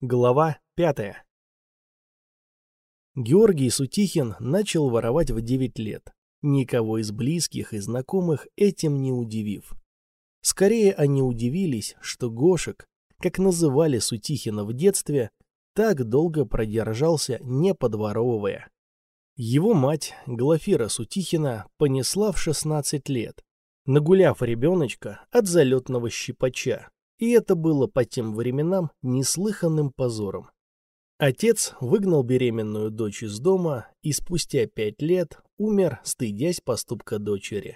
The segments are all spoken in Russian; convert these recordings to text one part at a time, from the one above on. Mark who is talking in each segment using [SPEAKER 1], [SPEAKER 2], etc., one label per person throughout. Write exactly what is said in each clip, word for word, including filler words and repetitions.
[SPEAKER 1] Глава пятая. Георгий Сутихин начал воровать в девять лет, никого из близких и знакомых этим не удивив. Скорее они удивились, что Гошек, как называли Сутихина в детстве, так долго продержался, не подворовывая. Его мать, Глафира Сутихина, понесла в шестнадцать лет, нагуляв ребеночка от залетного щипача. И это было по тем временам неслыханным позором. Отец выгнал беременную дочь из дома и спустя пять лет умер, стыдясь поступка дочери.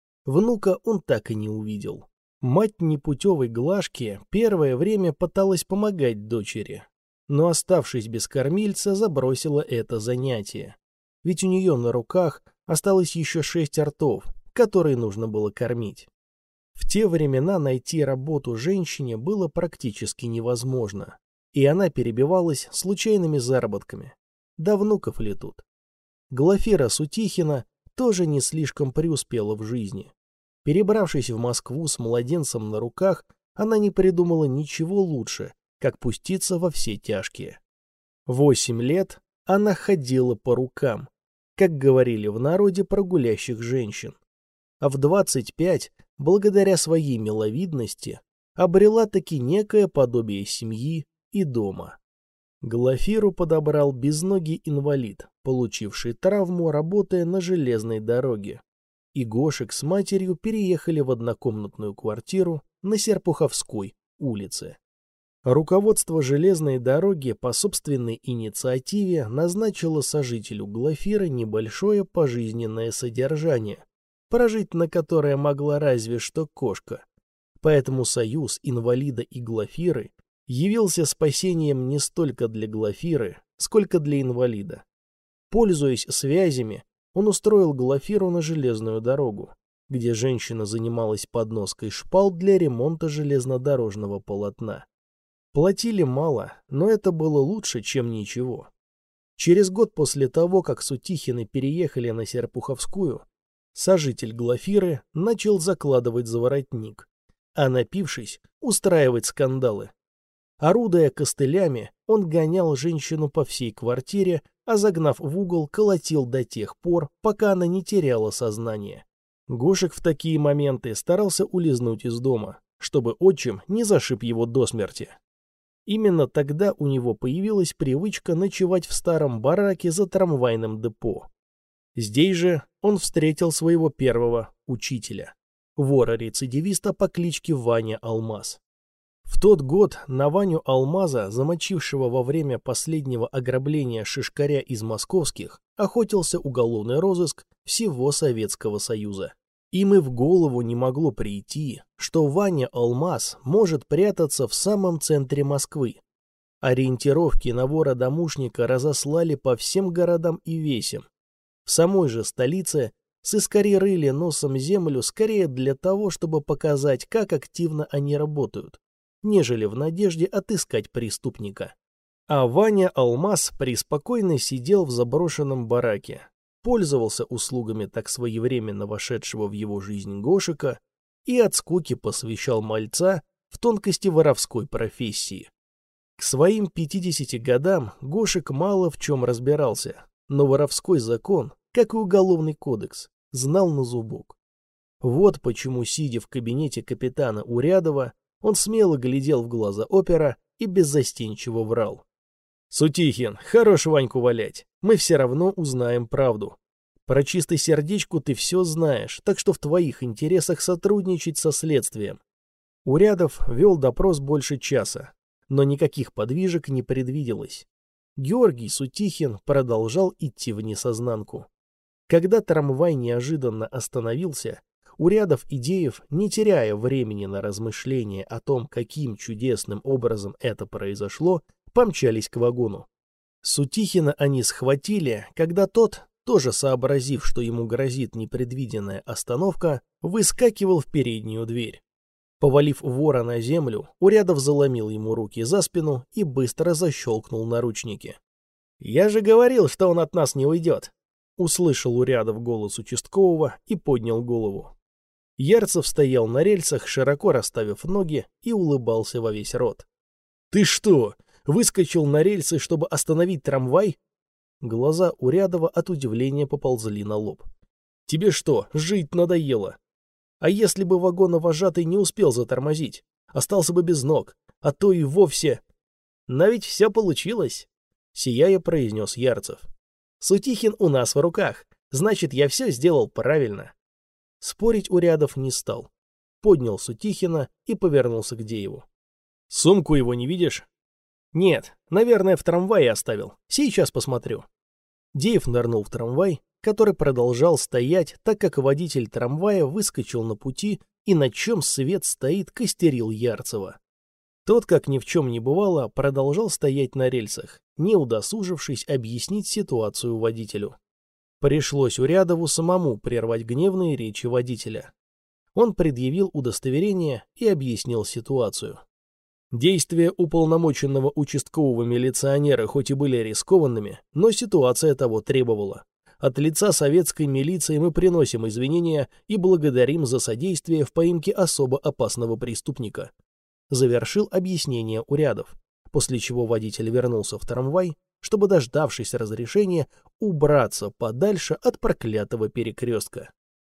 [SPEAKER 1] Внука он так и не увидел. Мать непутевой Глашки первое время пыталась помогать дочери, но, оставшись без кормильца, забросила это занятие. Ведь у нее на руках осталось еще шесть ртов, которые нужно было кормить. В те времена найти работу женщине было практически невозможно, и она перебивалась случайными заработками. Да внуков ли тут? Глафира Сутихина тоже не слишком преуспела в жизни. Перебравшись в Москву с младенцем на руках, она не придумала ничего лучше, как пуститься во все тяжкие. Восемь лет она ходила по рукам, как говорили в народе про гулящих женщин. А в двадцать пять, благодаря своей миловидности, обрела таки некое подобие семьи и дома. Глафиру подобрал безногий инвалид, получивший травму, работая на железной дороге. И Гошек с матерью переехали в однокомнатную квартиру на Серпуховской улице. Руководство железной дороги по собственной инициативе назначило сожителю Глафиры небольшое пожизненное содержание, прожить на которое могла разве что кошка. Поэтому союз инвалида и Глафиры явился спасением не столько для Глафиры, сколько для инвалида. Пользуясь связями, он устроил Глафиру на железную дорогу, где женщина занималась подноской шпал для ремонта железнодорожного полотна. Платили мало, но это было лучше, чем ничего. Через год после того, как Сутихины переехали на Серпуховскую, сожитель Глафиры начал закладывать за воротник, а напившись, устраивать скандалы. Орудуя костылями, он гонял женщину по всей квартире, а загнав в угол, колотил до тех пор, пока она не теряла сознание. Гошек в такие моменты старался улизнуть из дома, чтобы отчим не зашиб его до смерти. Именно тогда у него появилась привычка ночевать в старом бараке за трамвайным депо. Здесь же он встретил своего первого учителя, вора-рецидивиста по кличке Ваня Алмаз. В тот год на Ваню Алмаза, замочившего во время последнего ограбления шишкаря из московских, охотился уголовный розыск всего Советского Союза. Им и в голову не могло прийти, что Ваня Алмаз может прятаться в самом центре Москвы. Ориентировки на вора-домушника разослали по всем городам и весям. В самой же столице сыскари рыли носом землю скорее для того, чтобы показать, как активно они работают, нежели в надежде отыскать преступника. А Ваня Алмаз преспокойно сидел в заброшенном бараке, пользовался услугами так своевременно вошедшего в его жизнь Гошека и от скуки посвящал мальца в тонкости воровской профессии. К своим пятидесяти годам Гошек мало в чем разбирался, но воровской закон, как и уголовный кодекс, знал на зубок. Вот почему, сидя в кабинете капитана Урядова, он смело глядел в глаза опера и беззастенчиво врал. «Сутихин, хорош Ваньку валять, мы все равно узнаем правду. Про чистосердечку ты все знаешь, так что в твоих интересах сотрудничать со следствием». Урядов вел допрос больше часа, но никаких подвижек не предвиделось. Георгий Сутихин продолжал идти в несознанку. Когда трамвай неожиданно остановился, Урядов и Деев, не теряя времени на размышления о том, каким чудесным образом это произошло, помчались к вагону. Сутихина они схватили, когда тот, тоже сообразив, что ему грозит непредвиденная остановка, выскакивал в переднюю дверь. Повалив вора на землю, Урядов заломил ему руки за спину и быстро защелкнул наручники. «Я же говорил, что он от нас не уйдет!» Услышал Урядов голос участкового и поднял голову. Ярцев стоял на рельсах, широко расставив ноги, и улыбался во весь рот. «Ты что, Выскочил на рельсы, чтобы остановить трамвай? Глаза Урядова от удивления поползли на лоб. Тебе что, жить надоело? А если бы вагоновожатый не успел затормозить? Остался бы без ног, а то и вовсе... Но ведь все получилось, сияя произнес Ярцев. Сутихин у нас в руках, значит, я все сделал правильно. Спорить Урядов не стал. Поднял Сутихина и повернулся к Дееву. Сумку его не видишь? Нет, наверное, в трамвае оставил. Сейчас посмотрю. Деев нырнул в трамвай, который продолжал стоять, так как водитель трамвая выскочил на пути и на чем свет стоит костерил Ярцева. Тот, как ни в чем не бывало, продолжал стоять на рельсах, не удосужившись объяснить ситуацию водителю. Пришлось Урядову самому прервать гневные речи водителя. Он предъявил удостоверение и объяснил ситуацию. Действия уполномоченного участкового милиционера хоть и были рискованными, но ситуация того требовала. От лица советской милиции мы приносим извинения и благодарим за содействие в поимке особо опасного преступника. Завершил объяснение Урядов, после чего водитель вернулся в трамвай, чтобы, дождавшись разрешения, убраться подальше от проклятого перекрестка.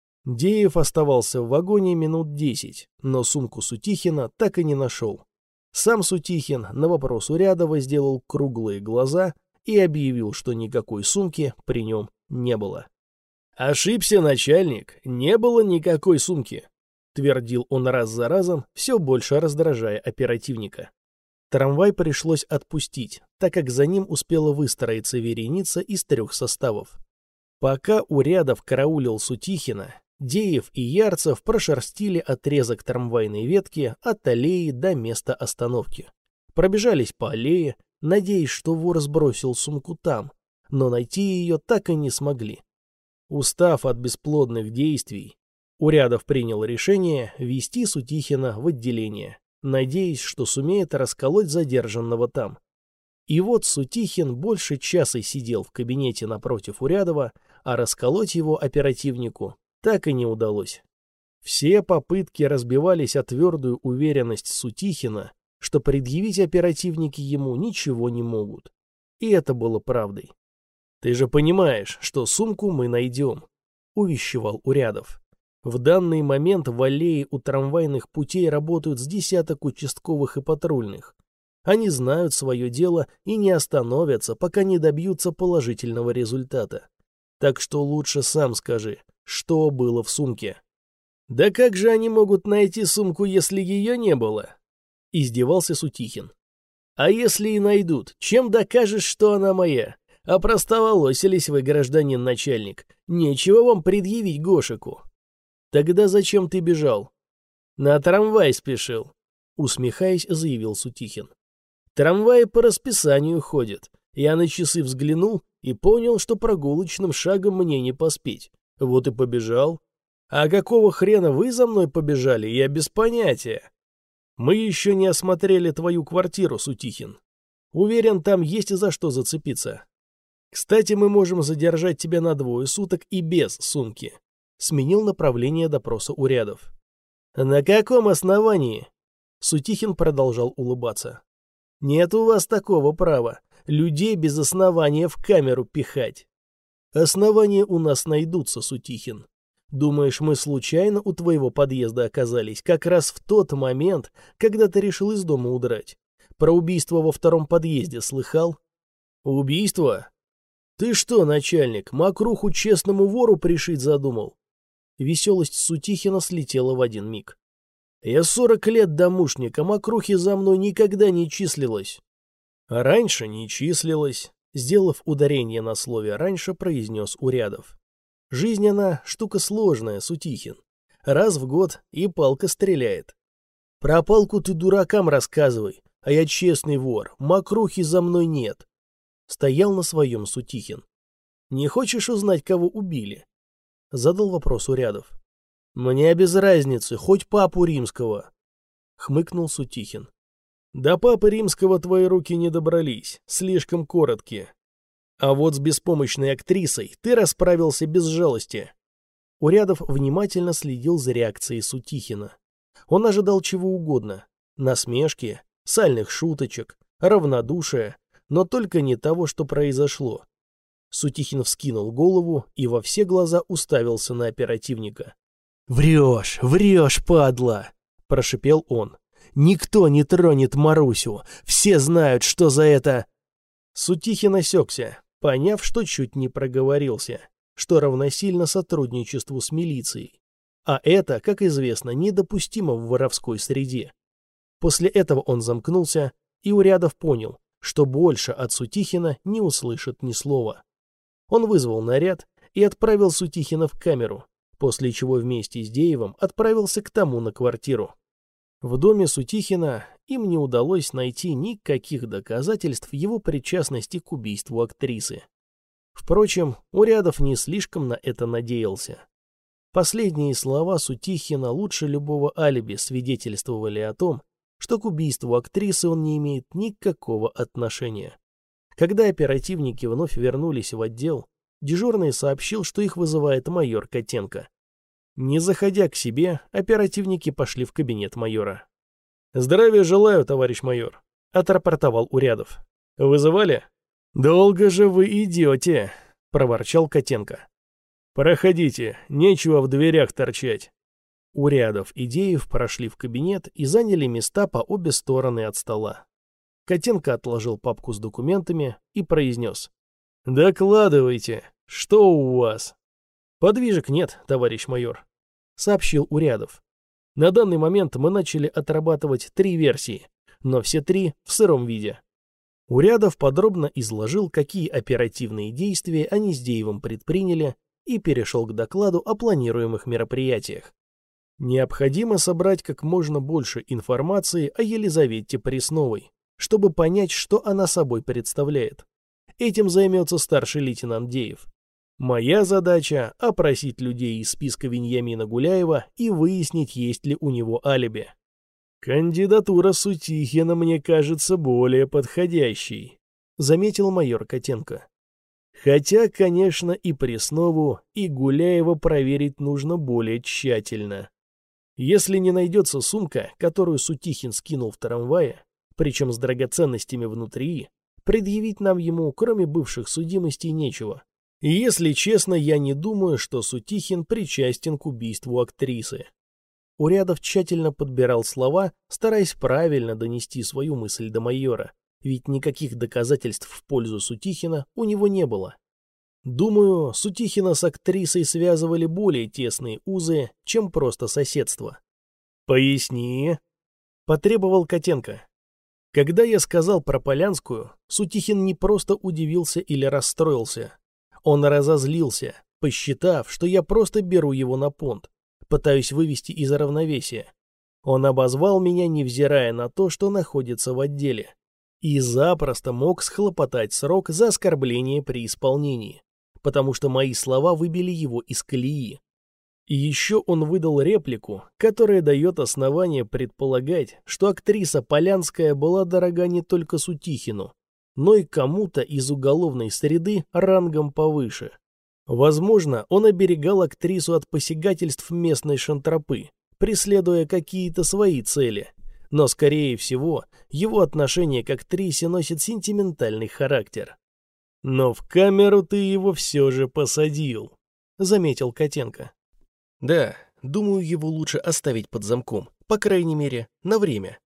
[SPEAKER 1] Деев оставался в вагоне минут десять, но сумку Сутихина так и не нашел. Сам Сутихин на вопрос Урядова сделал круглые глаза и объявил, что никакой сумки при нем не было. «Ошибся, начальник, не было никакой сумки», — твердил он раз за разом, все больше раздражая оперативника. Трамвай пришлось отпустить, так как за ним успела выстроиться вереница из трех составов. Пока Урядов караулил Сутихина, Деев и Ярцев прошерстили отрезок трамвайной ветки от аллеи до места остановки. Пробежались по аллее, надеясь, что вор сбросил сумку там, но найти ее так и не смогли. Устав от бесплодных действий, Урядов принял решение вести Сутихина в отделение, надеясь, что сумеет расколоть задержанного там. И вот Сутихин больше часа сидел в кабинете напротив Урядова, а расколоть его оперативнику так и не удалось. Все попытки разбивались о твердую уверенность Сутихина, что предъявить оперативники ему ничего не могут. И это было правдой. «Ты же понимаешь, что сумку мы найдем», — увещевал Урядов. «В данный момент в аллее у трамвайных путей работают с десяток участковых и патрульных. Они знают свое дело и не остановятся, пока не добьются положительного результата. Так что лучше сам скажи, что было в сумке». «Да как же они могут найти сумку, если ее не было?» — издевался Сутихин. «А если и найдут, чем докажешь, что она моя? Опростоволосились вы, гражданин начальник. Нечего вам предъявить Гошику». «Тогда зачем ты бежал?» «На трамвай спешил», — усмехаясь, заявил Сутихин. «Трамваи по расписанию ходят. Я на часы взглянул и понял, что прогулочным шагом мне не поспеть. Вот и побежал. А какого хрена вы за мной побежали, я без понятия. Мы еще не осмотрели твою квартиру, Сутихин. Уверен, там есть и за что зацепиться. Кстати, мы можем задержать тебя на двое суток и без сумки». Сменил направление допроса Урядов. «На каком основании?» Сутихин продолжал улыбаться. «Нет у вас такого права. Людей без основания в камеру пихать». «Основания у нас найдутся, Сутихин. Думаешь, мы случайно у твоего подъезда оказались как раз в тот момент, когда ты решил из дома удрать? Про убийство во втором подъезде слыхал?» «Убийство? Ты что, начальник, мокруху честному вору пришить задумал?» Веселость Сутихина слетела в один миг. «Я сорок лет домушник, а мокрухи за мной никогда не числилась». «А раньше не числилась», — сделав ударение на слове «раньше», произнес Урядов. «Жизнь она штука сложная, Сутихин. Раз в год и палка стреляет. Про палку ты дуракам рассказывай, а я честный вор, мокрухи за мной нет». Стоял на своем Сутихин. «Не хочешь узнать, кого убили?» Задал вопрос Урядов. «Мне без разницы, хоть папу римского», — хмыкнул Сутихин. «До папы римского твои руки не добрались, слишком короткие. А вот с беспомощной актрисой ты расправился без жалости». Урядов внимательно следил за реакцией Сутихина. Он ожидал чего угодно — насмешки, сальных шуточек, равнодушия, но только не того, что произошло. Сутихин вскинул голову и во все глаза уставился на оперативника. «Врешь, врешь, падла!» – прошипел он. «Никто не тронет Марусю! Все знают, что за это...» Сутихин осекся, поняв, что чуть не проговорился, что равносильно сотрудничеству с милицией. А это, как известно, недопустимо в воровской среде. После этого он замкнулся, и Урядов понял, что больше от Сутихина не услышит ни слова. Он вызвал наряд и отправил Сутихина в камеру, после чего вместе с Деевым отправился к тому на квартиру. В доме Сутихина им не удалось найти никаких доказательств его причастности к убийству актрисы. Впрочем, Урядов не слишком на это надеялся. Последние слова Сутихина лучше любого алиби свидетельствовали о том, что к убийству актрисы он не имеет никакого отношения. Когда оперативники вновь вернулись в отдел, дежурный сообщил, что их вызывает майор Котенко. Не заходя к себе, оперативники пошли в кабинет майора. «Здравия желаю, товарищ майор», — отрапортовал Урядов. «Вызывали?» «Долго же вы идете», — проворчал Котенко. «Проходите, нечего в дверях торчать». Урядов и Деев прошли в кабинет и заняли места по обе стороны от стола. Котенко отложил папку с документами и произнес. «Докладывайте, что у вас?» «Подвижек нет, товарищ майор», — сообщил Урядов. «На данный момент мы начали отрабатывать три версии, но все три в сыром виде». Урядов подробно изложил, какие оперативные действия они с Деевым предприняли, и перешел к докладу о планируемых мероприятиях. Необходимо собрать как можно больше информации о Елизавете Пресновой, чтобы понять, что она собой представляет. Этим займется старший лейтенант Деев. Моя задача – опросить людей из списка Веньямина Гуляева и выяснить, есть ли у него алиби. «Кандидатура Сутихина мне кажется более подходящей», – заметил майор Котенко. «Хотя, конечно, и Преснову, и Гуляева проверить нужно более тщательно. Если не найдется сумка, которую Сутихин скинул в трамвае, причем с драгоценностями внутри, предъявить нам ему, кроме бывших судимостей, нечего. И если честно, я не думаю, что Сутихин причастен к убийству актрисы». Урядов тщательно подбирал слова, стараясь правильно донести свою мысль до майора, ведь никаких доказательств в пользу Сутихина у него не было. Думаю, Сутихина с актрисой связывали более тесные узы, чем просто соседство. «Поясни», — потребовал Котенко. Когда я сказал про Полянскую, Сутихин не просто удивился или расстроился. Он разозлился, посчитав, что я просто беру его на понт, пытаюсь вывести из равновесия. Он обозвал меня, невзирая на то, что находится в отделе, и запросто мог схлопотать срок за оскорбление при исполнении, потому что мои слова выбили его из колеи. И еще он выдал реплику, которая дает основание предполагать, что актриса Полянская была дорога не только Сутихину, но и кому-то из уголовной среды рангом повыше. Возможно, он оберегал актрису от посягательств местной шантропы, преследуя какие-то свои цели, но, скорее всего, его отношение к актрисе носит сентиментальный характер. «Но в камеру ты его все же посадил», — заметил Котенко. «Да, думаю, его лучше оставить под замком, по крайней мере, на время».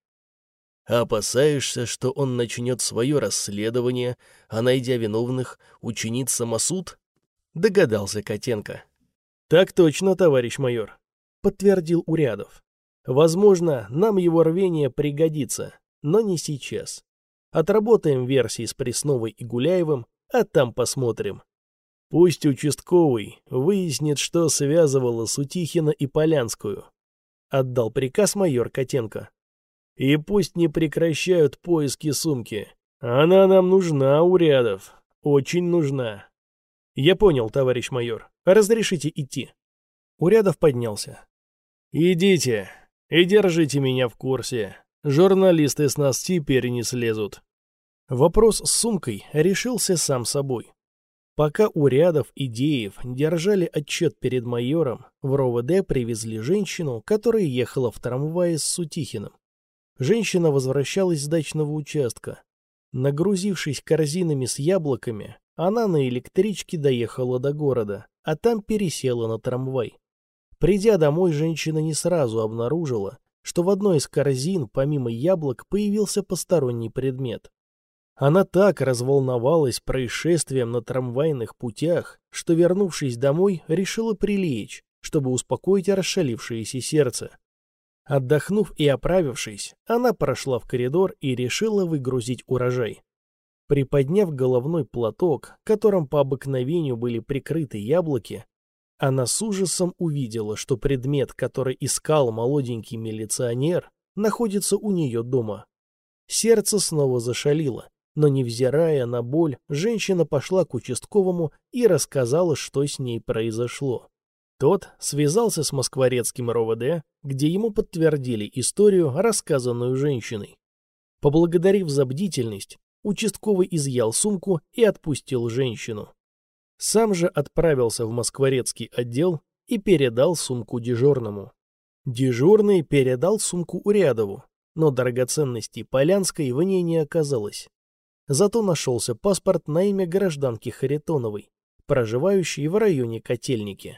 [SPEAKER 1] «Опасаешься, что он начнет свое расследование, а, найдя виновных, учинит самосуд?» — догадался Котенко. «Так точно, товарищ майор», — подтвердил Урядов. «Возможно, нам его рвение пригодится, но не сейчас. Отработаем версии с Пресновой и Гуляевым, а там посмотрим. Пусть участковый выяснит, что связывало Сутихина и Полянскую», — отдал приказ майор Котенко. «И пусть не прекращают поиски сумки. Она нам нужна, Урядов, очень нужна». «Я понял, товарищ майор. Разрешите идти?» Урядов поднялся. «Идите и держите меня в курсе. Журналисты с нас теперь не слезут». Вопрос с сумкой решился сам собой. Пока Урядов и Деев держали отчет перед майором, в РОВД привезли женщину, которая ехала в трамвае с Сутихиным. Женщина возвращалась с дачного участка. Нагрузившись корзинами с яблоками, она на электричке доехала до города, а там пересела на трамвай. Придя домой, женщина не сразу обнаружила, что в одной из корзин, помимо яблок, появился посторонний предмет. Она так разволновалась происшествием на трамвайных путях, что, вернувшись домой, решила прилечь, чтобы успокоить расшалившееся сердце. Отдохнув и оправившись, она прошла в коридор и решила выгрузить урожай. Приподняв головной платок, которым по обыкновению были прикрыты яблоки, она с ужасом увидела, что предмет, который искал молоденький милиционер, находится у нее дома. Сердце снова зашалило, но, невзирая на боль, женщина пошла к участковому и рассказала, что с ней произошло. Тот связался с москворецким РОВД, где ему подтвердили историю, рассказанную женщиной. Поблагодарив за бдительность, участковый изъял сумку и отпустил женщину. Сам же отправился в москворецкий отдел и передал сумку дежурному. Дежурный передал сумку Урядову, но драгоценностей Полянской в ней не оказалось. Зато нашелся паспорт на имя гражданки Харитоновой, проживающей в районе Котельники.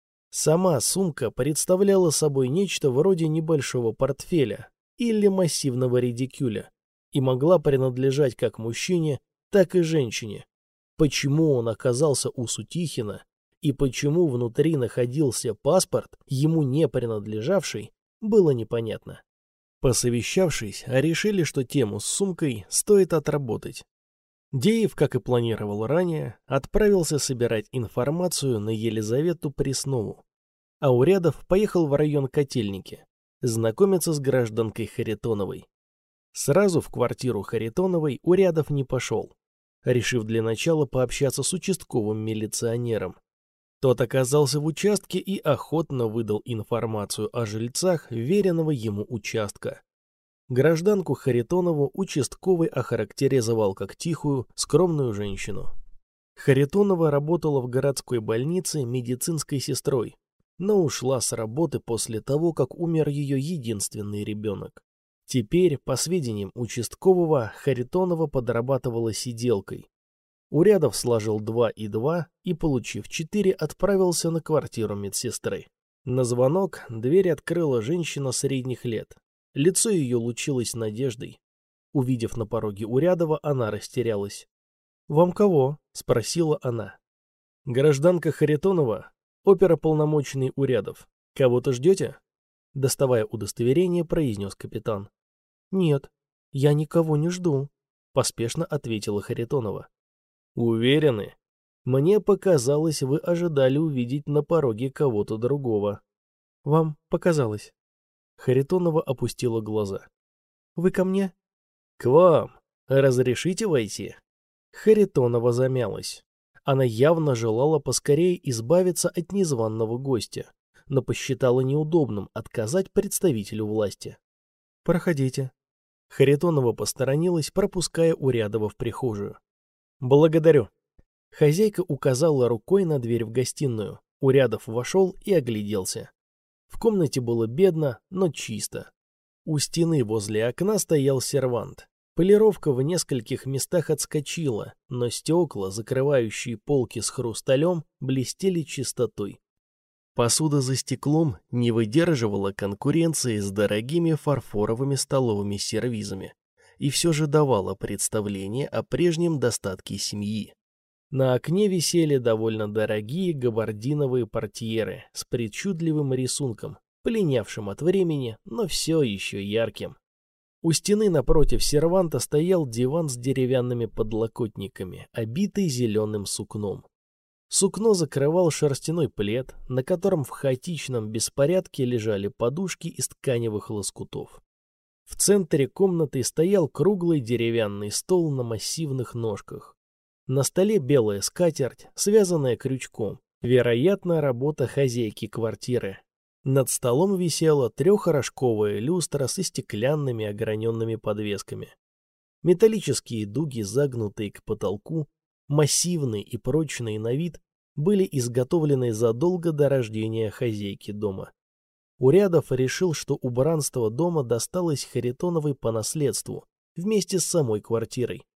[SPEAKER 1] Сама сумка представляла собой нечто вроде небольшого портфеля или массивного редикюля и могла принадлежать как мужчине, так и женщине. Почему он оказался у Сутихина и почему внутри находился паспорт, ему не принадлежавший, было непонятно. Посовещавшись, решили, что тему с сумкой стоит отработать. Деев, как и планировал ранее, отправился собирать информацию на Елизавету Преснову, а Урядов поехал в район Котельники, знакомиться с гражданкой Харитоновой. Сразу в квартиру Харитоновой Урядов не пошел, решив для начала пообщаться с участковым милиционером. Тот оказался в участке и охотно выдал информацию о жильцах веренного ему участка. Гражданку Харитонову участковый охарактеризовал как тихую, скромную женщину. Харитонова работала в городской больнице медицинской сестрой, но ушла с работы после того, как умер ее единственный ребенок. Теперь, по сведениям участкового, Харитонова подрабатывала сиделкой. Урядов сложил два и два и, получив четыре, отправился на квартиру медсестры. На звонок дверь открыла женщина средних лет. Лицо ее лучилось надеждой. Увидев на пороге Урядова, она растерялась. «Вам кого?» — спросила она. «Гражданка Харитонова, оперуполномоченный Урядов. Кого-то ждете?» Доставая удостоверение, произнес капитан. «Нет, я никого не жду», — поспешно ответила Харитонова. «Уверены? Мне показалось, вы ожидали увидеть на пороге кого-то другого». «Вам показалось». Харитонова опустила глаза. «Вы ко мне?» «К вам. Разрешите войти?» Харитонова замялась. Она явно желала поскорее избавиться от незваного гостя, но посчитала неудобным отказать представителю власти. «Проходите». Харитонова посторонилась, пропуская Урядова в прихожую. «Благодарю». Хозяйка указала рукой на дверь в гостиную. Урядов вошел и огляделся. В комнате было бедно, но чисто. У стены возле окна стоял сервант. Полировка в нескольких местах отскочила, но стекла, закрывающие полки с хрусталем, блестели чистотой. Посуда за стеклом не выдерживала конкуренции с дорогими фарфоровыми столовыми сервизами и все же давала представление о прежнем достатке семьи. На окне висели довольно дорогие габардиновые портьеры с причудливым рисунком, пленявшим от времени, но все еще ярким. У стены напротив серванта стоял диван с деревянными подлокотниками, обитый зеленым сукном. Сукно закрывал шерстяной плед, на котором в хаотичном беспорядке лежали подушки из тканевых лоскутов. В центре комнаты стоял круглый деревянный стол на массивных ножках. На столе белая скатерть, связанная крючком, вероятно, работа хозяйки квартиры. Над столом висела трехрожковая люстра со стеклянными ограненными подвесками. Металлические дуги, загнутые к потолку, массивные и прочные на вид, были изготовлены задолго до рождения хозяйки дома. Урядов решил, что убранство дома досталось Харитоновой по наследству, вместе с самой квартирой,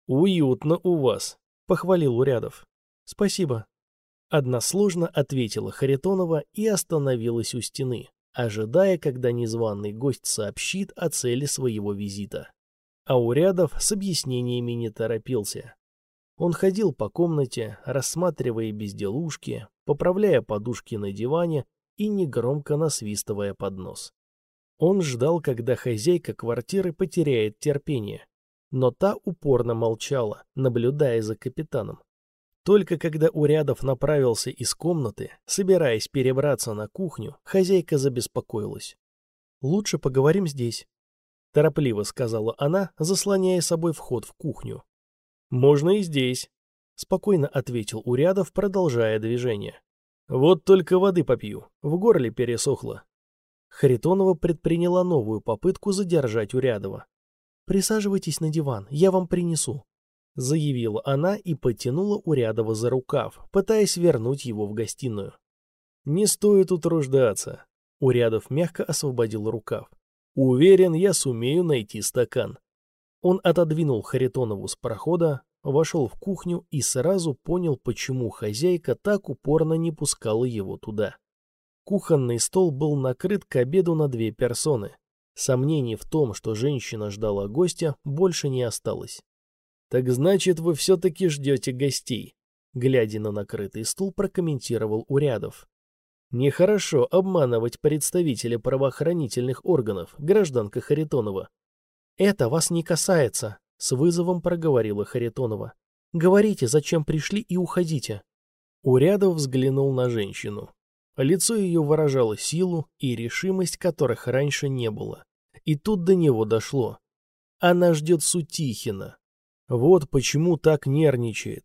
[SPEAKER 1] «Уютно у вас», — похвалил Урядов. «Спасибо». Односложно ответила Харитонова и остановилась у стены, ожидая, когда незваный гость сообщит о цели своего визита. А Урядов с объяснениями не торопился. Он ходил по комнате, рассматривая безделушки, поправляя подушки на диване и негромко насвистывая под нос. Он ждал, когда хозяйка квартиры потеряет терпение, но та упорно молчала, наблюдая за капитаном. Только когда Урядов направился из комнаты, собираясь перебраться на кухню, хозяйка забеспокоилась. «Лучше поговорим здесь», — торопливо сказала она, заслоняя собой вход в кухню. «Можно и здесь», — спокойно ответил Урядов, продолжая движение. «Вот только воды попью, в горле пересохло». Харитонова предприняла новую попытку задержать Урядова. «Присаживайтесь на диван, я вам принесу», — заявила она и потянула Урядова за рукав, пытаясь вернуть его в гостиную. «Не стоит утруждаться», — Урядов мягко освободил рукав. «Уверен, я сумею найти стакан». Он отодвинул Харитонову с прохода, вошел в кухню и сразу понял, почему хозяйка так упорно не пускала его туда. Кухонный стол был накрыт к обеду на две персоны. Сомнений в том, что женщина ждала гостя, больше не осталось. «Так значит, вы все-таки ждете гостей», — глядя на накрытый стул, прокомментировал Урядов. «Нехорошо обманывать представителя правоохранительных органов, гражданка Харитонова». «Это вас не касается», — с вызовом проговорила Харитонова. «Говорите, зачем пришли, и уходите». Урядов взглянул на женщину. Лицо ее выражало силу и решимость, которых раньше не было. И тут до него дошло. Она ждет Сутихина. Вот почему так нервничает.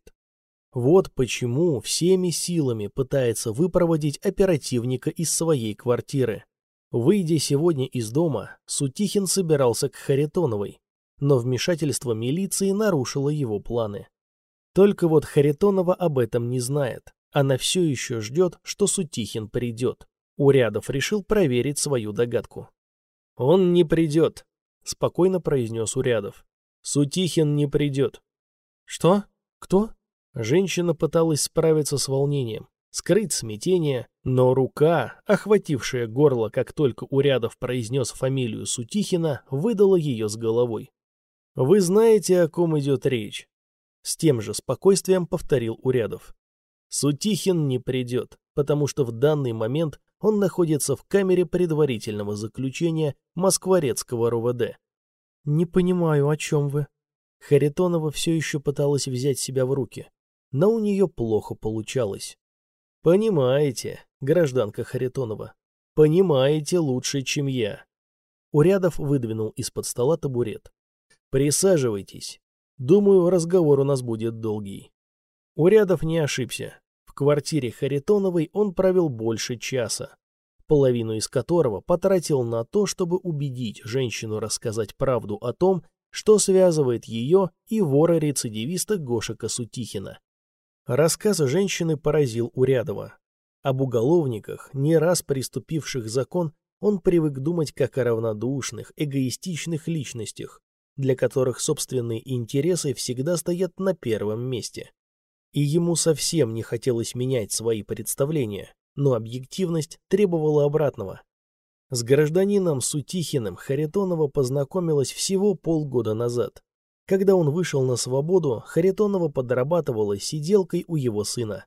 [SPEAKER 1] Вот почему всеми силами пытается выпроводить оперативника из своей квартиры. Выйдя сегодня из дома, Сутихин собирался к Харитоновой, но вмешательство милиции нарушило его планы. Только вот Харитонова об этом не знает. Она все еще ждет, что Сутихин придет. Урядов решил проверить свою догадку. «Он не придет», — спокойно произнес Урядов. «Сутихин не придет». «Что? Кто?» Женщина пыталась справиться с волнением, скрыть смятение, но рука, охватившая горло, как только Урядов произнес фамилию Сутихина, выдала ее с головой. «Вы знаете, о ком идет речь?» С тем же спокойствием повторил Урядов. Сутихин не придет, потому что в данный момент он находится в камере предварительного заключения Москворецкого РОВД. «Не понимаю, о чем вы?» Харитонова все еще пыталась взять себя в руки, но у нее плохо получалось. «Понимаете, гражданка Харитонова, понимаете лучше, чем я». Урядов выдвинул из-под стола табурет. «Присаживайтесь. Думаю, разговор у нас будет долгий». Урядов не ошибся. В квартире Харитоновой он провел больше часа, половину из которого потратил на то, чтобы убедить женщину рассказать правду о том, что связывает ее и вора-рецидивиста Гошика Сутихина. Рассказ женщины поразил Урядова. Об уголовниках, не раз преступивших закон, он привык думать как о равнодушных, эгоистичных личностях, для которых собственные интересы всегда стоят на первом месте. И ему совсем не хотелось менять свои представления, но объективность требовала обратного. С гражданином Сутихиным Харитонова познакомилась всего полгода назад. Когда он вышел на свободу, Харитонова подрабатывала сиделкой у его сына.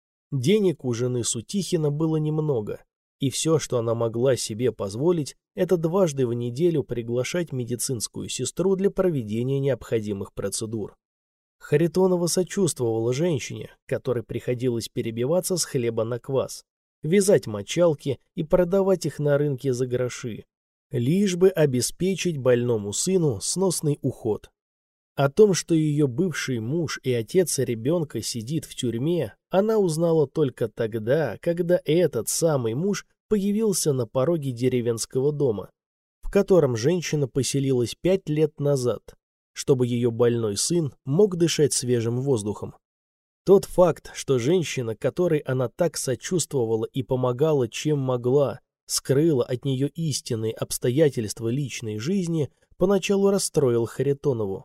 [SPEAKER 1] Денег у жены Сутихина было немного, и все, что она могла себе позволить, это дважды в неделю приглашать медицинскую сестру для проведения необходимых процедур. Харитонова сочувствовала женщине, которой приходилось перебиваться с хлеба на квас, вязать мочалки и продавать их на рынке за гроши, лишь бы обеспечить больному сыну сносный уход. О том, что ее бывший муж и отец ребенка сидит в тюрьме, она узнала только тогда, когда этот самый муж появился на пороге деревенского дома, в котором женщина поселилась пять лет назад, чтобы ее больной сын мог дышать свежим воздухом. Тот факт, что женщина, которой она так сочувствовала и помогала, чем могла, скрыла от нее истинные обстоятельства личной жизни, поначалу расстроил Харитонову.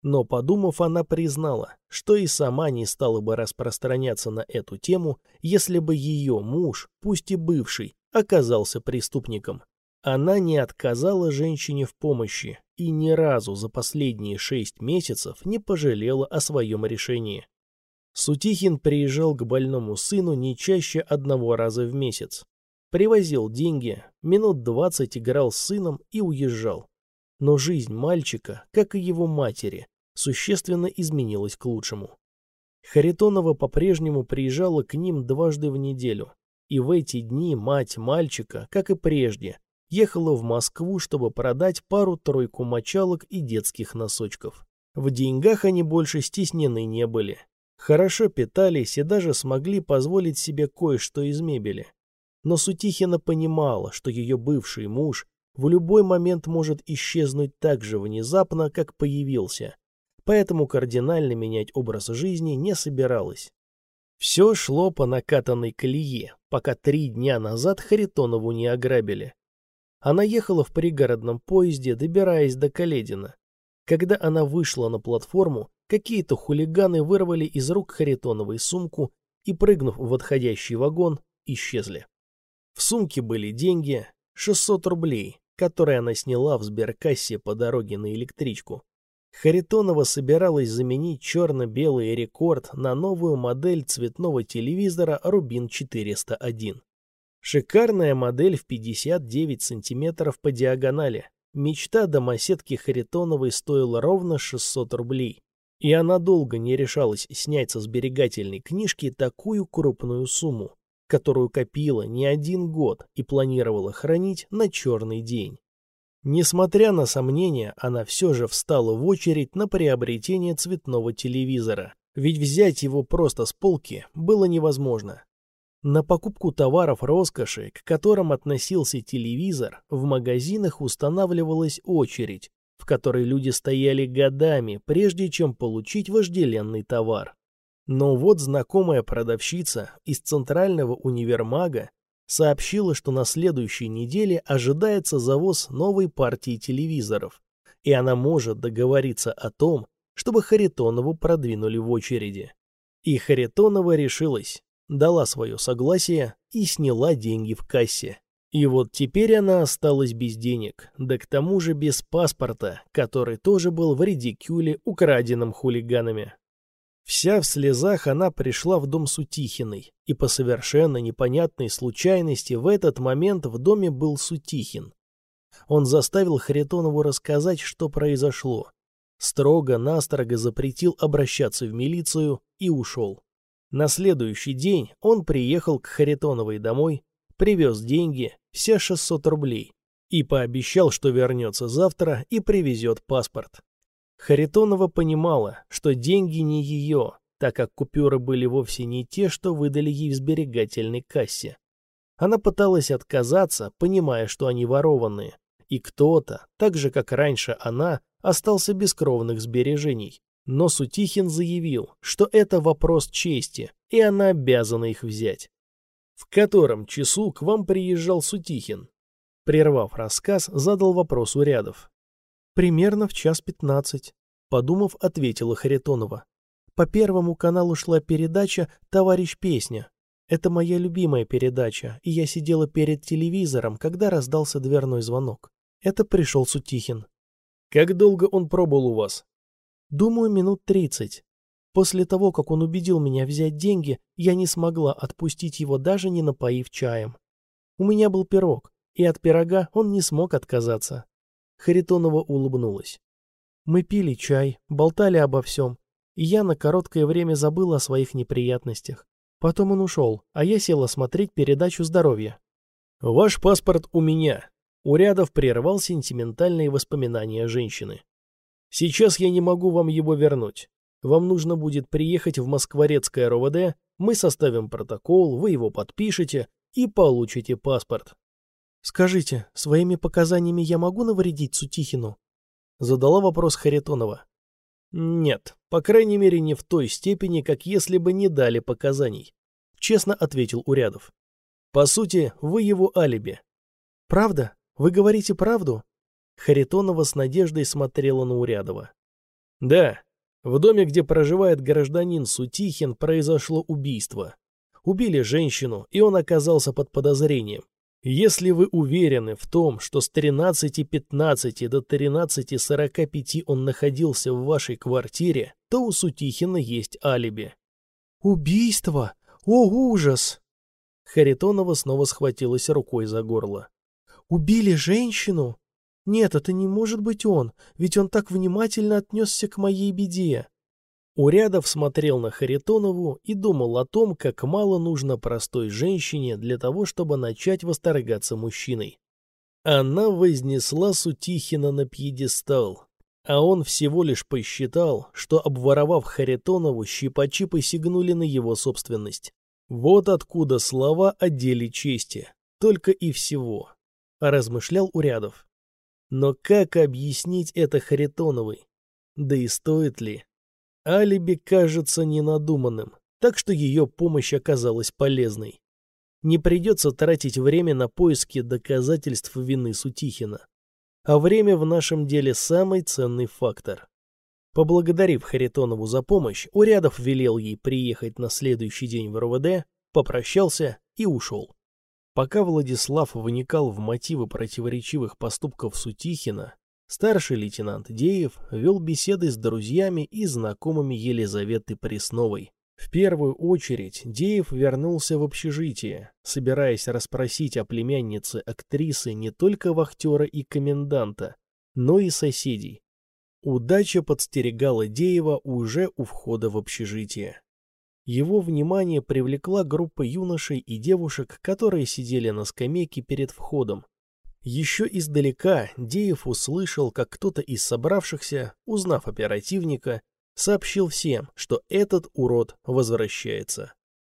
[SPEAKER 1] Но, подумав, она признала, что и сама не стала бы распространяться на эту тему, если бы ее муж, пусть и бывший, оказался преступником. Она не отказала женщине в помощи и ни разу за последние шесть месяцев не пожалела о своем решении. Сутихин приезжал к больному сыну не чаще одного раза в месяц. Привозил деньги, минут двадцать играл с сыном и уезжал. Но жизнь мальчика, как и его матери, существенно изменилась к лучшему. Харитонова по-прежнему приезжала к ним дважды в неделю, и в эти дни мать мальчика, как и прежде, ехала в Москву, чтобы продать пару-тройку мочалок и детских носочков. В деньгах они больше стеснены не были. Хорошо питались и даже смогли позволить себе кое-что из мебели. Но Сутихина понимала, что ее бывший муж в любой момент может исчезнуть так же внезапно, как появился, поэтому кардинально менять образ жизни не собиралась. Все шло по накатанной колее, пока три дня назад Харитонову не ограбили. Она ехала в пригородном поезде, добираясь до Каледина. Когда она вышла на платформу, какие-то хулиганы вырвали из рук Харитоновой сумку и, прыгнув в отходящий вагон, исчезли. В сумке были деньги, шестьсот рублей, которые она сняла в сберкассе по дороге на электричку. Харитонова собиралась заменить черно-белый рекорд на новую модель цветного телевизора Рубин четыреста один. Шикарная модель в пятьдесят девять сантиметров по диагонали. Мечта домоседки Харитоновой стоила ровно шестьсот рублей. И она долго не решалась снять со сберегательной книжки такую крупную сумму, которую копила не один год и планировала хранить на черный день. Несмотря на сомнения, она все же встала в очередь на приобретение цветного телевизора, ведь взять его просто с полки было невозможно. На покупку товаров роскоши, к которым относился телевизор, в магазинах устанавливалась очередь, в которой люди стояли годами, прежде чем получить вожделенный товар. Но вот знакомая продавщица из центрального универмага сообщила, что на следующей неделе ожидается завоз новой партии телевизоров, и она может договориться о том, чтобы Харитонову продвинули в очереди. И Харитонова решилась, дала свое согласие и сняла деньги в кассе. И вот теперь она осталась без денег, да к тому же без паспорта, который тоже был в редикюле, украденном хулиганами. Вся в слезах она пришла в дом Сутихиной, и по совершенно непонятной случайности в этот момент в доме был Сутихин. Он заставил Харитонову рассказать, что произошло. Строго-настрого запретил обращаться в милицию и ушел. На следующий день он приехал к Харитоновой домой, привез деньги, все шестьсот рублей, и пообещал, что вернется завтра и привезет паспорт. Харитонова понимала, что деньги не ее, так как купюры были вовсе не те, что выдали ей в сберегательной кассе. Она пыталась отказаться, понимая, что они ворованные, и кто-то, так же как раньше она, остался без кровных сбережений. Но Сутихин заявил, что это вопрос чести, и она обязана их взять. «В котором часу к вам приезжал Сутихин?» Прервав рассказ, задал вопрос Урядов. «Примерно в час пятнадцать», — подумав, ответила Харитонова. «По Первому каналу шла передача «Товарищ Песня». Это моя любимая передача, и я сидела перед телевизором, когда раздался дверной звонок. Это пришел Сутихин». «Как долго он пробыл у вас?» «Думаю, минут тридцать. После того, как он убедил меня взять деньги, я не смогла отпустить его, даже не напоив чаем. У меня был пирог, и от пирога он не смог отказаться». Харитонова улыбнулась. «Мы пили чай, болтали обо всем, и я на короткое время забыла о своих неприятностях. Потом он ушел, а я села смотреть передачу «Здоровье». «Ваш паспорт у меня». Урядов прервал сентиментальные воспоминания женщины. «Сейчас я не могу вам его вернуть. Вам нужно будет приехать в Москворецкое РОВД, мы составим протокол, вы его подпишете и получите паспорт». «Скажите, своими показаниями я могу навредить Сутихину?» Задала вопрос Харитонова. «Нет, по крайней мере не в той степени, как если бы не дали показаний», честно ответил Урядов. «По сути, вы его алиби». «Правда? Вы говорите правду?» Харитонова с надеждой смотрела на Урядова. Да, в доме, где проживает гражданин Сутихин, произошло убийство. Убили женщину, и он оказался под подозрением. Если вы уверены в том, что с тринадцати пятнадцати до тринадцати сорока пяти он находился в вашей квартире, то у Сутихина есть алиби. Убийство? О, ужас! Харитонова снова схватилась рукой за горло. Убили женщину? Нет, это не может быть он, ведь он так внимательно отнесся к моей беде. Урядов смотрел на Харитонову и думал о том, как мало нужно простой женщине для того, чтобы начать восторгаться мужчиной. Она вознесла Сутихина на пьедестал, а он всего лишь посчитал, что, обворовав Харитонову, щипачи посягнули на его собственность. Вот откуда слова о деле чести, только и всего, размышлял Урядов. Но как объяснить это Харитоновой? Да и стоит ли? Алиби кажется ненадуманным, так что ее помощь оказалась полезной. Не придется тратить время на поиски доказательств вины Сутихина. А время в нашем деле самый ценный фактор. Поблагодарив Харитонову за помощь, Урядов велел ей приехать на следующий день в эр вэ дэ, попрощался и ушел. Пока Владислав вникал в мотивы противоречивых поступков Сутихина, старший лейтенант Деев вел беседы с друзьями и знакомыми Елизаветы Пресновой. В первую очередь Деев вернулся в общежитие, собираясь расспросить о племяннице актрисы не только вахтера и коменданта, но и соседей. Удача подстерегала Деева уже у входа в общежитие. Его внимание привлекла группа юношей и девушек, которые сидели на скамейке перед входом. Еще издалека Деев услышал, как кто-то из собравшихся, узнав оперативника, сообщил всем, что этот урод возвращается.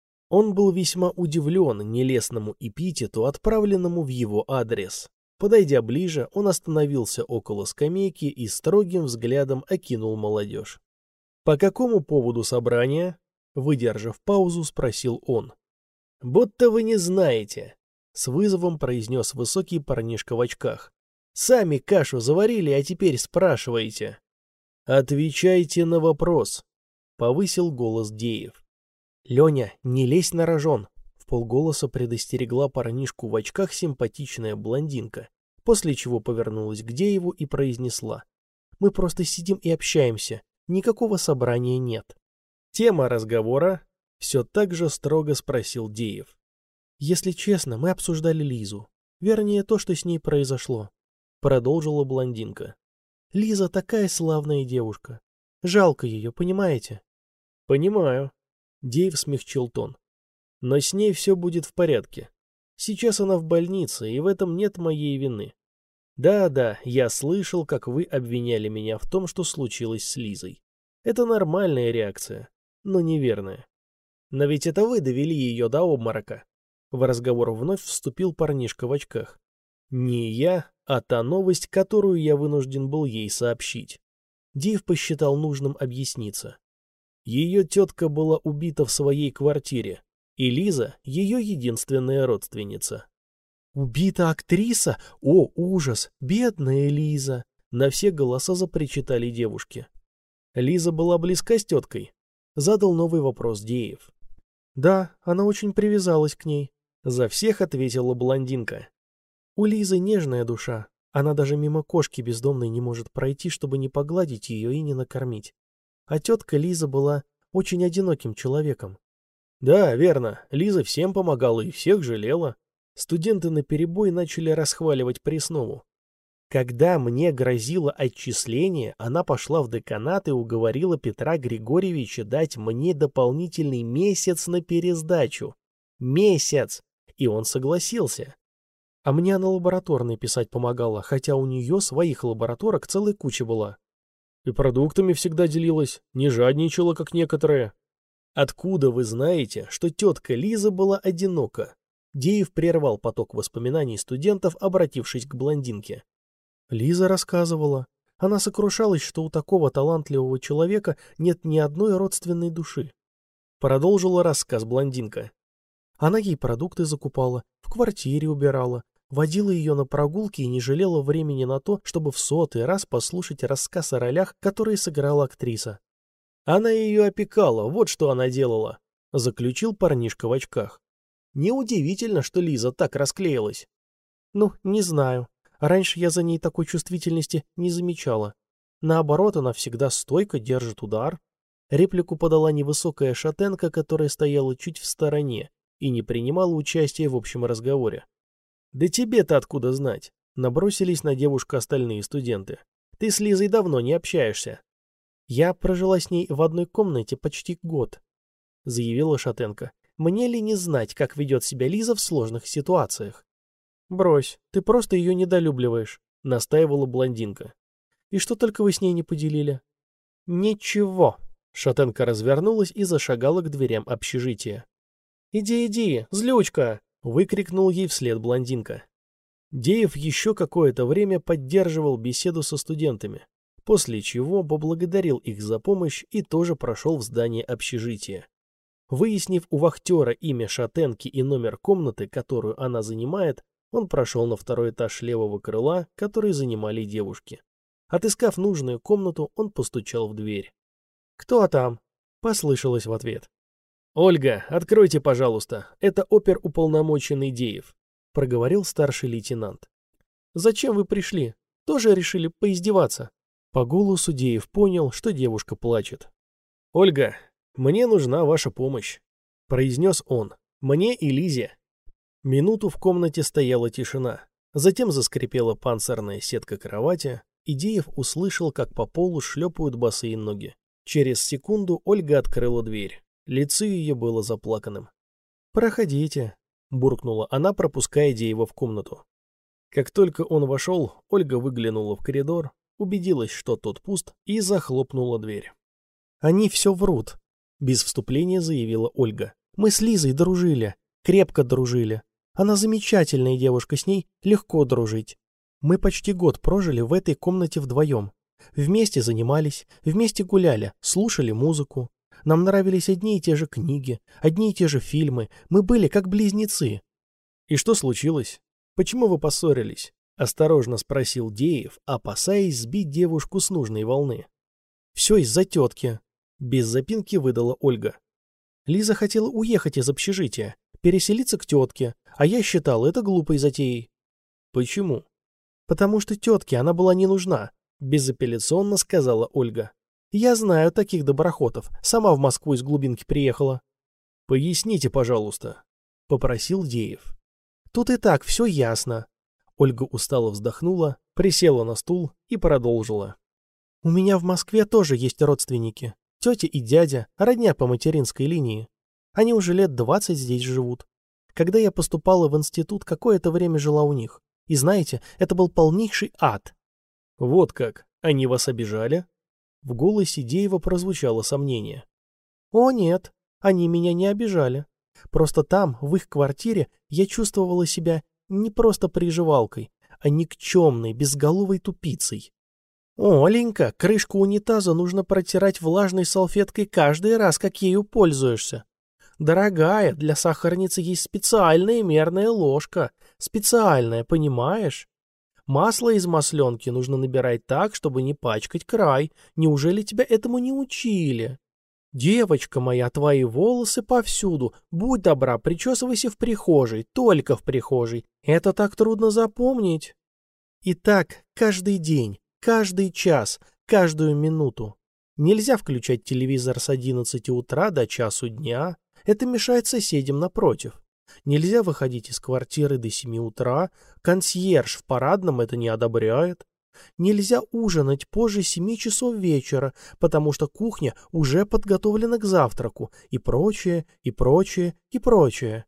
[SPEAKER 1] Он был весьма удивлен нелестному эпитету, отправленному в его адрес. Подойдя ближе, он остановился около скамейки и строгим взглядом окинул молодежь. «По какому поводу собрания?» Выдержав паузу, спросил он. «Будто вы не знаете», — с вызовом произнес высокий парнишка в очках. «Сами кашу заварили, а теперь спрашиваете». «Отвечайте на вопрос», — повысил голос Деев. «Леня, не лезь на рожон», — вполголоса предостерегла парнишку в очках симпатичная блондинка, после чего повернулась к Дееву и произнесла. «Мы просто сидим и общаемся, никакого собрания нет». «Тема разговора?» — все так же строго спросил Деев. «Если честно, мы обсуждали Лизу. Вернее, то, что с ней произошло», — продолжила блондинка. «Лиза такая славная девушка. Жалко ее, понимаете?» «Понимаю», — Деев смягчил тон. «Но с ней все будет в порядке. Сейчас она в больнице, и в этом нет моей вины. Да-да, я слышал, как вы обвиняли меня в том, что случилось с Лизой. Это нормальная реакция, но неверная. Но ведь это вы довели ее до обморока». В разговор вновь вступил парнишка в очках. «Не я, а та новость, которую я вынужден был ей сообщить». Деев посчитал нужным объясниться. Ее тетка была убита в своей квартире, и Лиза — ее единственная родственница. «Убита актриса? О, ужас! Бедная Лиза!» На все голоса запричитали девушки. «Лиза была близка с теткой?» Задал новый вопрос Деев. «Да, она очень привязалась к ней», — за всех ответила блондинка. «У Лизы нежная душа. Она даже мимо кошки бездомной не может пройти, чтобы не погладить ее и не накормить. А тетка Лиза была очень одиноким человеком». «Да, верно. Лиза всем помогала и всех жалела». Студенты наперебой начали расхваливать Преснову. «Когда мне грозило отчисление, она пошла в деканат и уговорила Петра Григорьевича дать мне дополнительный месяц на пересдачу. Месяц! И он согласился. А мне она лабораторной писать помогала, хотя у нее своих лабораторок целая куча была. И продуктами всегда делилась, не жадничала, как некоторые». «Откуда вы знаете, что тетка Лиза была одинока?» Деев прервал поток воспоминаний студентов, обратившись к блондинке. Лиза рассказывала. Она сокрушалась, что у такого талантливого человека нет ни одной родственной души. Продолжила рассказ блондинка. Она ей продукты закупала, в квартире убирала, водила ее на прогулки и не жалела времени на то, чтобы в сотый раз послушать рассказ о ролях, которые сыграла актриса. Она ее опекала, вот что она делала, заключил парнишка в очках. Неудивительно, что Лиза так расклеилась. Ну, не знаю. Раньше я за ней такой чувствительности не замечала. Наоборот, она всегда стойко держит удар. Реплику подала невысокая шатенка, которая стояла чуть в стороне и не принимала участия в общем разговоре. «Да тебе-то откуда знать?» — набросились на девушку остальные студенты. «Ты с Лизой давно не общаешься». «Я прожила с ней в одной комнате почти год», — заявила шатенка. «Мне ли не знать, как ведет себя Лиза в сложных ситуациях?» «Брось, ты просто ее недолюбливаешь», — настаивала блондинка. «И что только вы с ней не поделили?» «Ничего», — шатенка развернулась и зашагала к дверям общежития. «Иди, иди, злючка!» — выкрикнул ей вслед блондинка. Деев еще какое-то время поддерживал беседу со студентами, после чего поблагодарил их за помощь и тоже прошел в здание общежития. Выяснив у вахтера имя шатенки и номер комнаты, которую она занимает, он прошел на второй этаж левого крыла, который занимали девушки. Отыскав нужную комнату, он постучал в дверь. «Кто там?» — послышалось в ответ. «Ольга, откройте, пожалуйста, это оперуполномоченный Деев», — проговорил старший лейтенант. «Зачем вы пришли? Тоже решили поиздеваться?» По голосу Деев понял, что девушка плачет. «Ольга, мне нужна ваша помощь», — произнес он. «Мне и Лизе». Минуту в комнате стояла тишина. Затем заскрипела панцирная сетка кровати, и Деев услышал, как по полу шлепают босые ноги. Через секунду Ольга открыла дверь. Лицо ее было заплаканным. «Проходите», — буркнула она, пропуская Деева в комнату. Как только он вошел, Ольга выглянула в коридор, убедилась, что тот пуст, и захлопнула дверь. «Они все врут», — без вступления заявила Ольга. «Мы с Лизой дружили, крепко дружили. Она замечательная девушка, с ней легко дружить. Мы почти год прожили в этой комнате вдвоем. Вместе занимались, вместе гуляли, слушали музыку. Нам нравились одни и те же книги, одни и те же фильмы. Мы были как близнецы». «И что случилось? Почему вы поссорились?» — осторожно спросил Деев, опасаясь сбить девушку с нужной волны. «Все из-за тетки», — без запинки выдала Ольга. «Лиза хотела уехать из общежития, переселиться к тетке, а я считал это глупой затеей». «Почему?» «Потому что тетке она была не нужна», — безапелляционно сказала Ольга. «Я знаю таких доброхотов, сама в Москву из глубинки приехала». «Поясните, пожалуйста», — попросил Деев. «Тут и так все ясно». Ольга устало вздохнула, присела на стул и продолжила. «У меня в Москве тоже есть родственники. Тетя и дядя, родня по материнской линии. Они уже лет двадцать здесь живут. Когда я поступала в институт, какое-то время жила у них. И знаете, это был полнейший ад». «Вот как? Они вас обижали?» В голосе Деева прозвучало сомнение. «О нет, они меня не обижали. Просто там, в их квартире, я чувствовала себя не просто приживалкой, а никчемной, безголовой тупицей. Оленька, крышку унитаза нужно протирать влажной салфеткой каждый раз, как ею пользуешься. Дорогая, для сахарницы есть специальная мерная ложка. Специальная, понимаешь? Масло из масленки нужно набирать так, чтобы не пачкать край. Неужели тебя этому не учили? Девочка моя, твои волосы повсюду. Будь добра, причесывайся в прихожей, только в прихожей. Это так трудно запомнить. И так каждый день, каждый час, каждую минуту. Нельзя включать телевизор с одиннадцати утра до часу дня. Это мешает соседям напротив. Нельзя выходить из квартиры до семи утра. Консьерж в парадном это не одобряет. Нельзя ужинать позже семи часов вечера, потому что кухня уже подготовлена к завтраку, и прочее, и прочее, и прочее.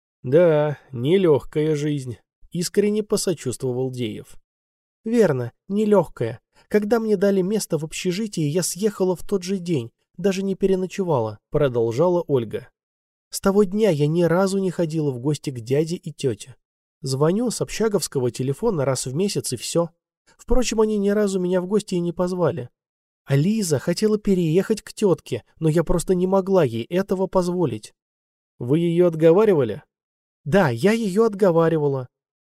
[SPEAKER 1] «Да, нелегкая жизнь», — искренне посочувствовал Деев. «Верно, нелегкая. Когда мне дали место в общежитии, я съехала в тот же день, даже не переночевала», — продолжала Ольга. «С того дня я ни разу не ходила в гости к дяде и тете. Звоню с общаговского телефона раз в месяц и все. Впрочем, они ни разу меня в гости и не позвали. А Лиза хотела переехать к тетке, но я просто не могла ей этого позволить». «Вы ее отговаривали?» «Да, я ее отговаривала.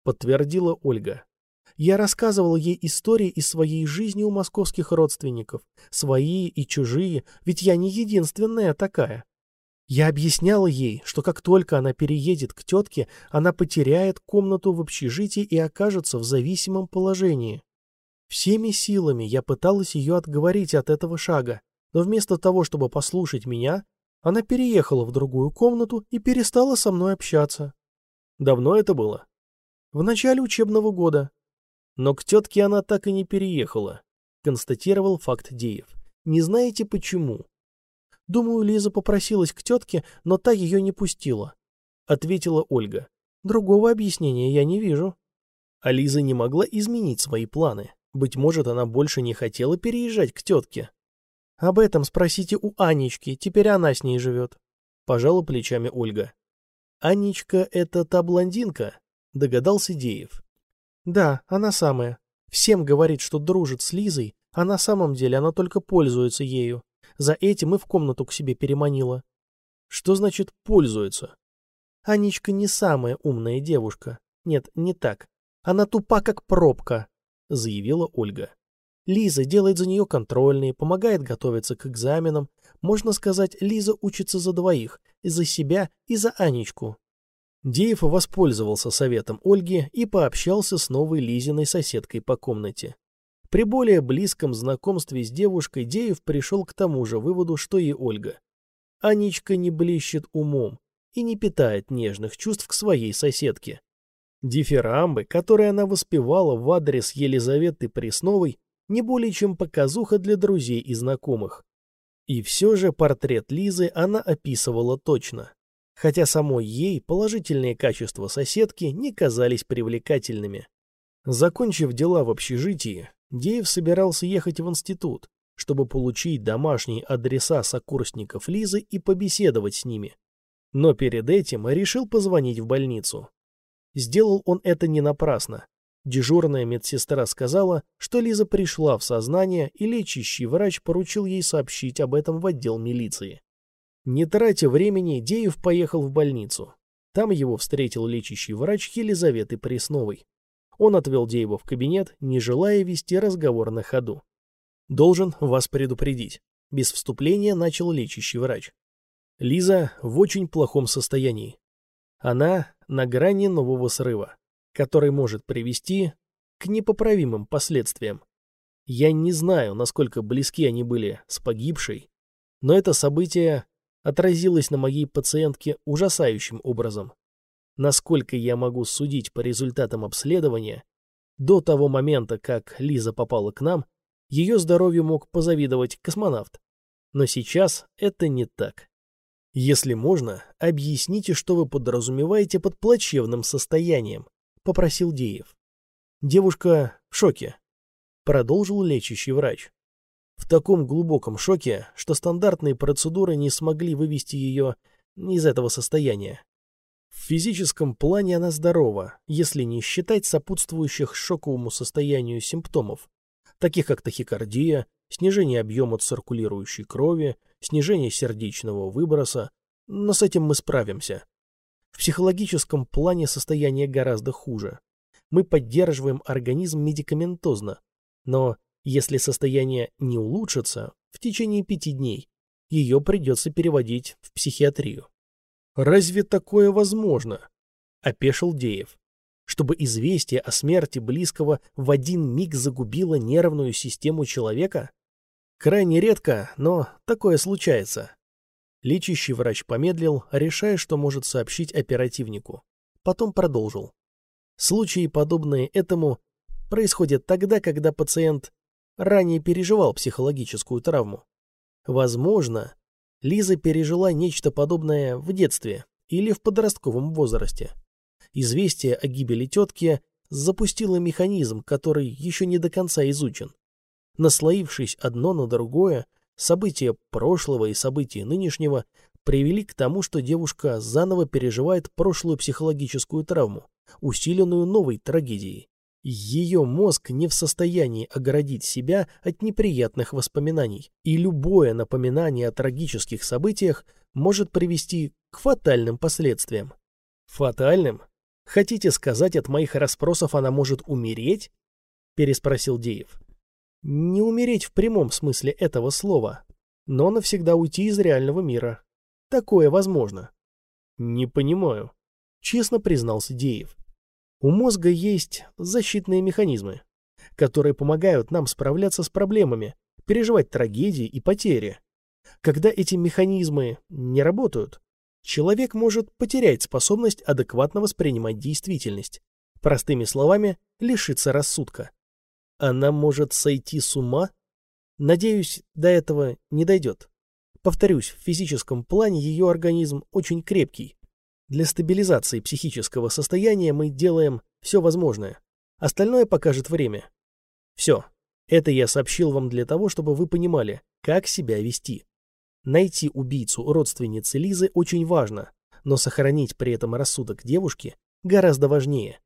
[SPEAKER 1] подтвердила Ольга. Я рассказывал ей истории из своей жизни у московских родственников, свои и чужие, ведь я не единственная такая. Я объясняла ей, что как только она переедет к тетке, она потеряет комнату в общежитии и окажется в зависимом положении. Всеми силами я пыталась ее отговорить от этого шага, но вместо того, чтобы послушать меня, она переехала в другую комнату и перестала со мной общаться. Давно это было? В начале учебного года. Но к тетке она так и не переехала, констатировал факт Деев. Не знаете почему? Думаю, Лиза попросилась к тетке, но та ее не пустила, ответила Ольга. Другого объяснения я не вижу. А Лиза не могла изменить свои планы. Быть может, она больше не хотела переезжать к тетке. Об этом спросите у Анечки, теперь она с ней живет. Пожала плечами Ольга. Анечка — это та блондинка, догадался Деев. Да, она самая. Всем говорит, что дружит с Лизой, а на самом деле она только пользуется ею. За этим и в комнату к себе переманила. Что значит «пользуется»? Анечка не самая умная девушка. Нет, не так. Она тупа, как пробка, заявила Ольга. Лиза делает за нее контрольные, помогает готовиться к экзаменам. Можно сказать, Лиза учится за двоих, и за себя, и за Анечку. Деев воспользовался советом Ольги и пообщался с новой Лизиной соседкой по комнате. При более близком знакомстве с девушкой Деев пришел к тому же выводу, что и Ольга. Анечка не блещет умом и не питает нежных чувств к своей соседке. Дифирамбы, которые она воспевала в адрес Елизаветы Пресновой, не более чем показуха для друзей и знакомых. И все же портрет Лизы она описывала точно. Хотя самой ей положительные качества соседки не казались привлекательными. Закончив дела в общежитии, Деев собирался ехать в институт, чтобы получить домашние адреса сокурсников Лизы и побеседовать с ними. Но перед этим решил позвонить в больницу. Сделал он это не напрасно. Дежурная медсестра сказала, что Лиза пришла в сознание, и лечащий врач поручил ей сообщить об этом в отдел милиции. Не тратя времени, Деев поехал в больницу. Там его встретил лечащий врач Елизаветы Пресновой. Он отвел Деева в кабинет, не желая вести разговор на ходу. «Должен вас предупредить», — без вступления начал лечащий врач. Лиза в очень плохом состоянии. Она на грани нового срыва, который может привести к непоправимым последствиям. Я не знаю, насколько близки они были с погибшей, но это событие отразилось на моей пациентке ужасающим образом. Насколько я могу судить по результатам обследования, до того момента, как Лиза попала к нам, ее здоровью мог позавидовать космонавт. Но сейчас это не так. Если можно, объясните, что вы подразумеваете под плачевным состоянием, попросил Деев. Девушка в шоке, продолжил лечащий врач. В таком глубоком шоке, что стандартные процедуры не смогли вывести ее из этого состояния. В физическом плане она здорова, если не считать сопутствующих шоковому состоянию симптомов, таких как тахикардия, снижение объема циркулирующей крови, снижение сердечного выброса, но с этим мы справимся. В психологическом плане состояние гораздо хуже. Мы поддерживаем организм медикаментозно, но если состояние не улучшится в течение пяти дней, ее придется переводить в психиатрию. «Разве такое возможно?» – опешил Деев. «Чтобы известие о смерти близкого в один миг загубило нервную систему человека? Крайне редко, но такое случается». Лечащий врач помедлил, решая, что может сообщить оперативнику. Потом продолжил. Случаи, подобные этому, происходят тогда, когда пациент ранее переживал психологическую травму. Возможно, Лиза пережила нечто подобное в детстве или в подростковом возрасте. Известие о гибели тетки запустило механизм, который еще не до конца изучен. Наслоившись одно на другое, события прошлого и события нынешнего привели к тому, что девушка заново переживает прошлую психологическую травму, усиленную новой трагедией. Ее мозг не в состоянии оградить себя от неприятных воспоминаний, и любое напоминание о трагических событиях может привести к фатальным последствиям. Фатальным? Хотите сказать, от моих расспросов она может умереть? Переспросил Деев. Не умереть в прямом смысле этого слова, но навсегда уйти из реального мира. Такое возможно. Не понимаю, честно признался Деев. У мозга есть защитные механизмы, которые помогают нам справляться с проблемами, переживать трагедии и потери. Когда эти механизмы не работают, человек может потерять способность адекватно воспринимать действительность. Простыми словами, лишиться рассудка. Она может сойти с ума? Надеюсь, до этого не дойдет. Повторюсь, в физическом плане ее организм очень крепкий. Для стабилизации психического состояния мы делаем все возможное. Остальное покажет время. Все. Это я сообщил вам для того, чтобы вы понимали, как себя вести. Найти убийцу родственницы Лизы очень важно, но сохранить при этом рассудок девушки гораздо важнее.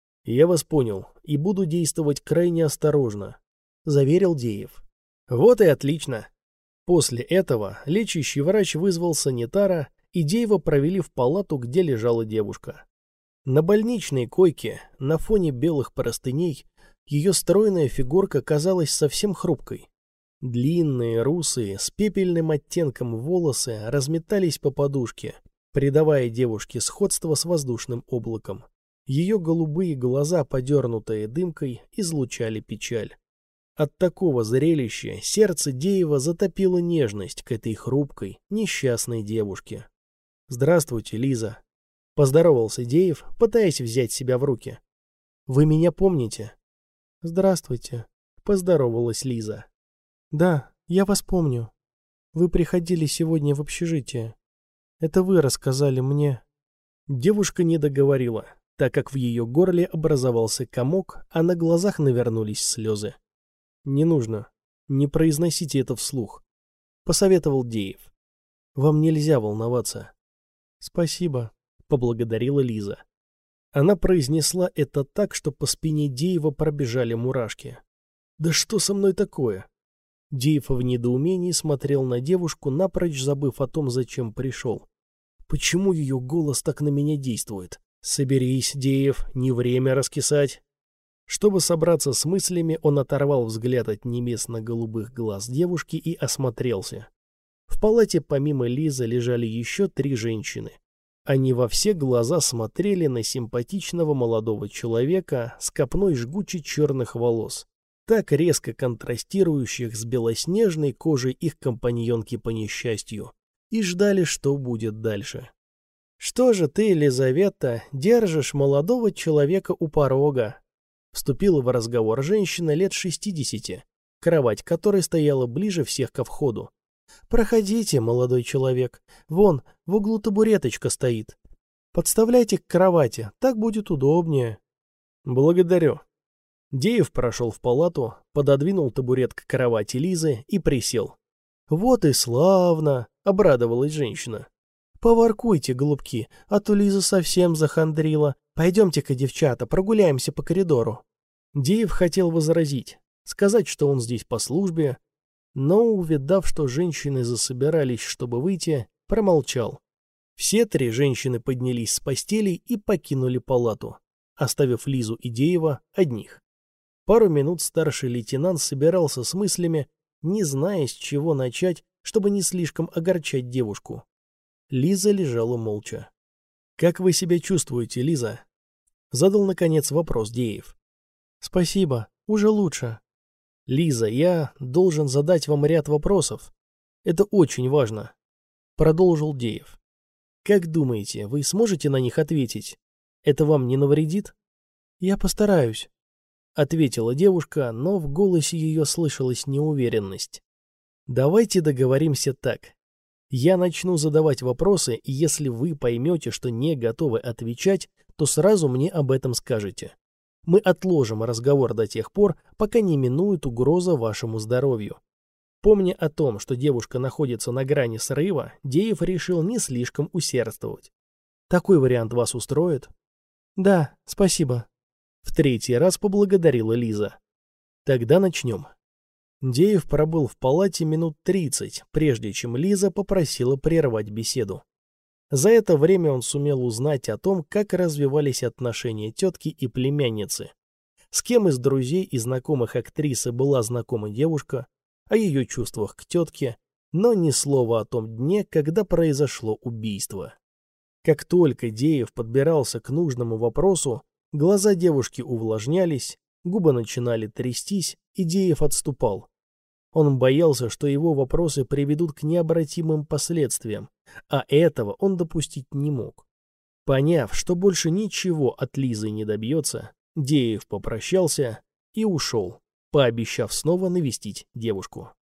[SPEAKER 1] Я вас понял и буду действовать крайне осторожно, заверил Деев. Вот и отлично. После этого лечащий врач вызвал санитара, и Деева провели в палату, где лежала девушка. На больничной койке, на фоне белых простыней, ее стройная фигурка казалась совсем хрупкой. Длинные, русые, с пепельным оттенком волосы разметались по подушке, придавая девушке сходство с воздушным облаком. Ее голубые глаза, подернутые дымкой, излучали печаль. От такого зрелища сердце Деева затопило нежность к этой хрупкой, несчастной девушке. «Здравствуйте, Лиза», — поздоровался Деев, пытаясь взять себя в руки. «Вы меня помните?» «Здравствуйте», — поздоровалась Лиза. «Да, я вас помню. Вы приходили сегодня в общежитие. Это вы рассказали мне». Девушка не договорила, так как в ее горле образовался комок, а на глазах навернулись слезы. «Не нужно. Не произносите это вслух», — посоветовал Деев. «Вам нельзя волноваться». «Спасибо», — поблагодарила Лиза. Она произнесла это так, что по спине Деева пробежали мурашки. «Да что со мной такое?» Деев в недоумении смотрел на девушку, напрочь забыв о том, зачем пришел. «Почему ее голос так на меня действует? Соберись, Деев, не время раскисать». Чтобы собраться с мыслями, он оторвал взгляд от небесно-голубых глаз девушки и осмотрелся. В палате помимо Лизы лежали еще три женщины. Они во все глаза смотрели на симпатичного молодого человека с копной жгуче черных волос, так резко контрастирующих с белоснежной кожей их компаньонки по несчастью, и ждали, что будет дальше. «Что же ты, Елизавета, держишь молодого человека у порога?» Вступила в разговор женщина лет шестидесяти, кровать которой стояла ближе всех ко входу. «Проходите, молодой человек. Вон, в углу табуреточка стоит. Подставляйте к кровати, так будет удобнее». «Благодарю». Деев прошел в палату, пододвинул табурет к кровати Лизы и присел. «Вот и славно!» — обрадовалась женщина. «Поваркуйте, голубки, а то Лиза совсем захандрила. Пойдемте-ка, девчата, прогуляемся по коридору». Деев хотел возразить, сказать, что он здесь по службе, но, увидав, что женщины засобирались, чтобы выйти, промолчал. Все три женщины поднялись с постелей и покинули палату, оставив Лизу и Деева одних. Пару минут старший лейтенант собирался с мыслями, не зная, с чего начать, чтобы не слишком огорчать девушку. Лиза лежала молча. «Как вы себя чувствуете, Лиза?» Задал, наконец, вопрос Деев. «Спасибо, уже лучше». «Лиза, я должен задать вам ряд вопросов. Это очень важно», — продолжил Деев. «Как думаете, вы сможете на них ответить? Это вам не навредит?» «Я постараюсь», — ответила девушка, но в голосе ее слышалась неуверенность. «Давайте договоримся так. Я начну задавать вопросы, и если вы поймете, что не готовы отвечать, то сразу мне об этом скажете. Мы отложим разговор до тех пор, пока не минует угроза вашему здоровью». Помня о том, что девушка находится на грани срыва, Деев решил не слишком усердствовать. «Такой вариант вас устроит?» «Да, спасибо», — в третий раз поблагодарила Лиза. «Тогда начнем». Деев пробыл в палате минут тридцать, прежде чем Лиза попросила прервать беседу. За это время он сумел узнать о том, как развивались отношения тетки и племянницы, с кем из друзей и знакомых актрисы была знакома девушка, о ее чувствах к тетке, но ни слова о том дне, когда произошло убийство. Как только Деев подбирался к нужному вопросу, глаза девушки увлажнялись, губы начинали трястись, и Деев отступал. Он боялся, что его вопросы приведут к необратимым последствиям, а этого он допустить не мог. Поняв, что больше ничего от Лизы не добьется, Деев попрощался и ушел, пообещав снова навестить девушку.